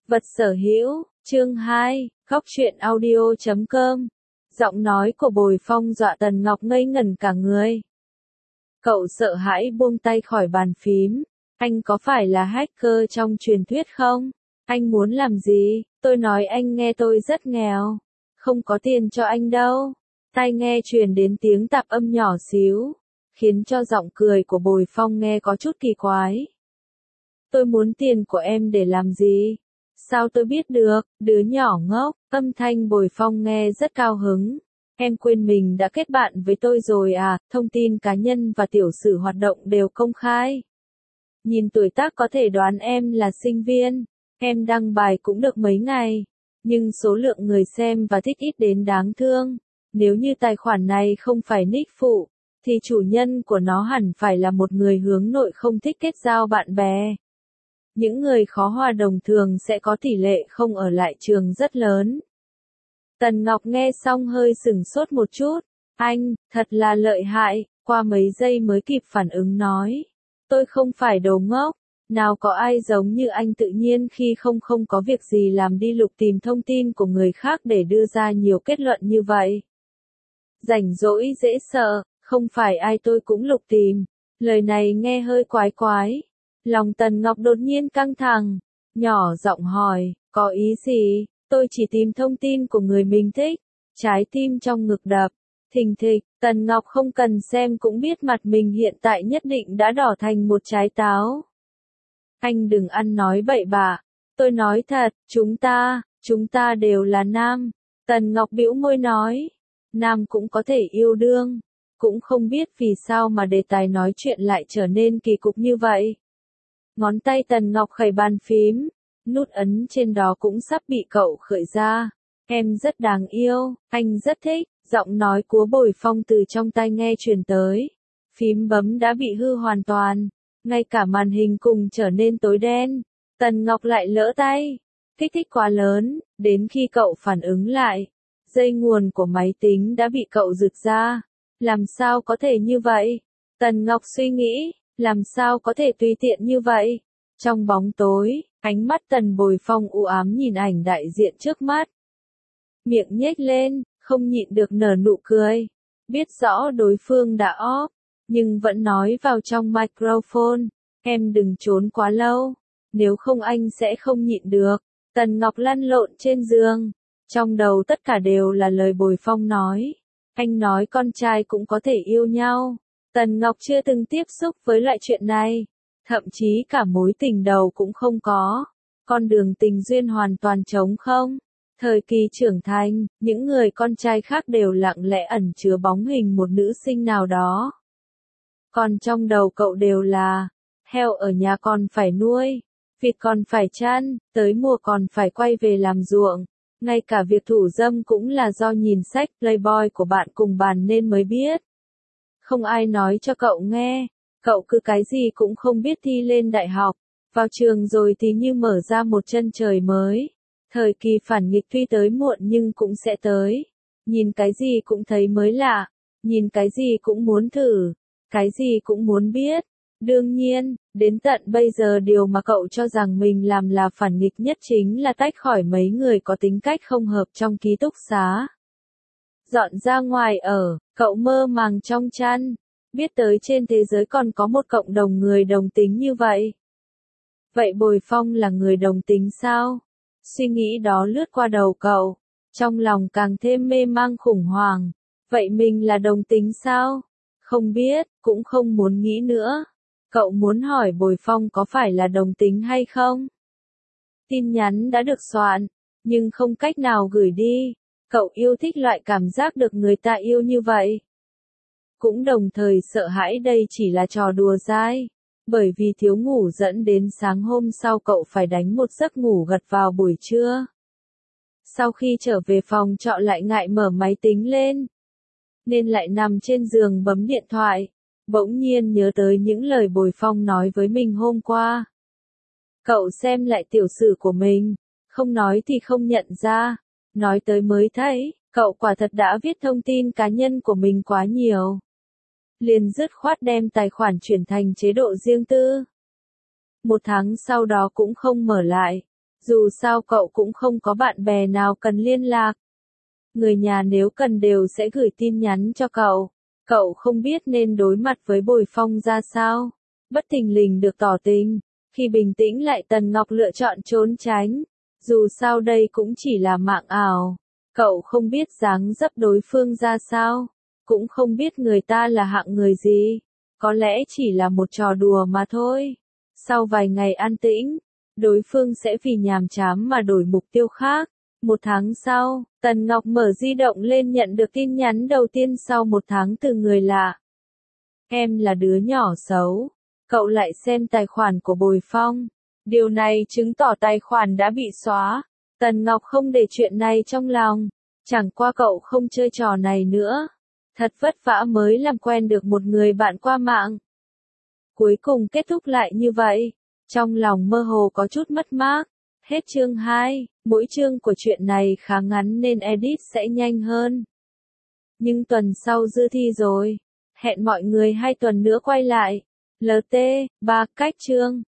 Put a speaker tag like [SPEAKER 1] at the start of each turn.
[SPEAKER 1] Vật sở hữu, chương 2, góc truyện audio.com. Giọng nói của Bồi Phong dọa Tần Ngọc ngây ngẩn cả người. Cậu sợ hãi buông tay khỏi bàn phím. Anh có phải là hacker trong truyền thuyết không? Anh muốn làm gì? Tôi nói anh nghe, tôi rất nghèo. Không có tiền cho anh đâu. Tai nghe truyền đến tiếng tạp âm nhỏ xíu, khiến cho giọng cười của Bồi Phong nghe có chút kỳ quái. Tôi muốn tiền của em để làm gì? Sao tôi biết được, đứa nhỏ ngốc. Âm thanh Bồi Phong nghe rất cao hứng. Em quên mình đã kết bạn với tôi rồi à, thông tin cá nhân và tiểu sử hoạt động đều công khai. Nhìn tuổi tác có thể đoán em là sinh viên. Em đăng bài cũng được mấy ngày, nhưng số lượng người xem và thích ít đến đáng thương. Nếu như tài khoản này không phải nick phụ, thì chủ nhân của nó hẳn phải là một người hướng nội không thích kết giao bạn bè. Những người khó hòa đồng thường sẽ có tỷ lệ không ở lại trường rất lớn. Tần Ngọc nghe xong hơi sửng sốt một chút. Anh, thật là lợi hại, qua mấy giây mới kịp phản ứng nói. Tôi không phải đồ ngốc, nào có ai giống như anh tự nhiên khi không có việc gì làm đi lục tìm thông tin của người khác để đưa ra nhiều kết luận như vậy. Rảnh rỗi dễ sợ, không phải ai tôi cũng lục tìm. Lời này nghe hơi quái quái. Lòng Tần Ngọc đột nhiên căng thẳng, nhỏ giọng hỏi, có ý gì? Tôi chỉ tìm thông tin của người mình thích. Trái tim trong ngực đập thình thịch. Tần Ngọc không cần xem cũng biết mặt mình hiện tại nhất định đã đỏ thành một trái táo. Anh đừng ăn nói bậy bạ. Tôi nói thật, chúng ta đều là nam. Tần Ngọc bĩu môi nói, nam cũng có thể yêu đương. Cũng không biết vì sao mà đề tài nói chuyện lại trở nên kỳ cục như vậy. Ngón tay Tần Ngọc khẩy bàn phím, nút ấn trên đó cũng sắp bị cậu khởi ra. Em rất đáng yêu, anh rất thích. Giọng nói của Bồi Phong từ trong tai nghe truyền tới. Phím bấm đã bị hư hoàn toàn, ngay cả màn hình cùng trở nên tối đen. Tần Ngọc lại lỡ tay, kích thích quá lớn, đến khi cậu phản ứng lại, dây nguồn của máy tính đã bị cậu giật ra. Làm sao có thể như vậy? Tần Ngọc suy nghĩ, làm sao có thể tùy tiện như vậy? Trong bóng tối, ánh mắt Tần Bồi Phong u ám nhìn ảnh đại diện trước mắt. Miệng nhếch lên, không nhịn được nở nụ cười. Biết rõ đối phương đã off, nhưng vẫn nói vào trong microphone. Em đừng trốn quá lâu, nếu không anh sẽ không nhịn được. Tần Ngọc lăn lộn trên giường. Trong đầu tất cả đều là lời Bồi Phong nói. Anh nói con trai cũng có thể yêu nhau. Tần Ngọc chưa từng tiếp xúc với loại chuyện này. Thậm chí cả mối tình đầu cũng không có. Con đường tình duyên hoàn toàn trống không. Thời kỳ trưởng thành, những người con trai khác đều lặng lẽ ẩn chứa bóng hình một nữ sinh nào đó. Còn trong đầu cậu đều là, heo ở nhà còn phải nuôi, vịt còn phải chăn, tới mùa còn phải quay về làm ruộng. Ngay cả việc thủ dâm cũng là do nhìn sách Playboy của bạn cùng bàn nên mới biết. Không ai nói cho cậu nghe, cậu cứ cái gì cũng không biết thi lên đại học. Vào trường rồi thì như mở ra một chân trời mới. Thời kỳ phản nghịch tuy tới muộn nhưng cũng sẽ tới. Nhìn cái gì cũng thấy mới lạ. Nhìn cái gì cũng muốn thử. Cái gì cũng muốn biết. Đương nhiên, đến tận bây giờ điều mà cậu cho rằng mình làm là phản nghịch nhất chính là tách khỏi mấy người có tính cách không hợp trong ký túc xá. Dọn ra ngoài ở, cậu mơ màng trong chăn. Biết tới trên thế giới còn có một cộng đồng người đồng tính như vậy. Vậy Bồi Phong là người đồng tính sao? Suy nghĩ đó lướt qua đầu cậu, trong lòng càng thêm mê mang khủng hoảng. Vậy mình là đồng tính sao? Không biết, cũng không muốn nghĩ nữa. Cậu muốn hỏi Bồi Phong có phải là đồng tính hay không? Tin nhắn đã được soạn, nhưng không cách nào gửi đi. Cậu yêu thích loại cảm giác được người ta yêu như vậy. Cũng đồng thời sợ hãi đây chỉ là trò đùa dai. Bởi vì thiếu ngủ dẫn đến sáng hôm sau cậu phải đánh một giấc ngủ gật vào buổi trưa. Sau khi trở về phòng trọ lại ngại mở máy tính lên, nên lại nằm trên giường bấm điện thoại. Bỗng nhiên nhớ tới những lời Bồi Phong nói với mình hôm qua. Cậu xem lại tiểu sử của mình, không nói thì không nhận ra, nói tới mới thấy, cậu quả thật đã viết thông tin cá nhân của mình quá nhiều. Liền dứt khoát đem tài khoản chuyển thành chế độ riêng tư. 1 tháng sau đó cũng không mở lại. Dù sao cậu cũng không có bạn bè nào cần liên lạc. Người nhà nếu cần đều sẽ gửi tin nhắn cho cậu. Cậu không biết nên đối mặt với Bồi Phong ra sao. Bất thình lình được tỏ tình. Khi bình tĩnh lại Tần Ngọc lựa chọn trốn tránh. Dù sao đây cũng chỉ là mạng ảo. Cậu không biết dáng dấp đối phương ra sao. Cũng không biết người ta là hạng người gì. Có lẽ chỉ là một trò đùa mà thôi. Sau vài ngày an tĩnh, đối phương sẽ vì nhàm chán mà đổi mục tiêu khác. 1 tháng sau, Tần Ngọc mở di động lên nhận được tin nhắn đầu tiên sau 1 tháng từ người lạ. Em là đứa nhỏ xấu. Cậu lại xem tài khoản của Bồi Phong. Điều này chứng tỏ tài khoản đã bị xóa. Tần Ngọc không để chuyện này trong lòng. Chẳng qua cậu không chơi trò này nữa. Thật vất vả mới làm quen được một người bạn qua mạng. Cuối cùng kết thúc lại như vậy. Trong lòng mơ hồ có chút mất mát. Hết chương 2, mỗi chương của chuyện này khá ngắn nên edit sẽ nhanh hơn. Nhưng tuần sau dư thi rồi. Hẹn mọi người 2 tuần nữa quay lại. LT, 3 cách chương.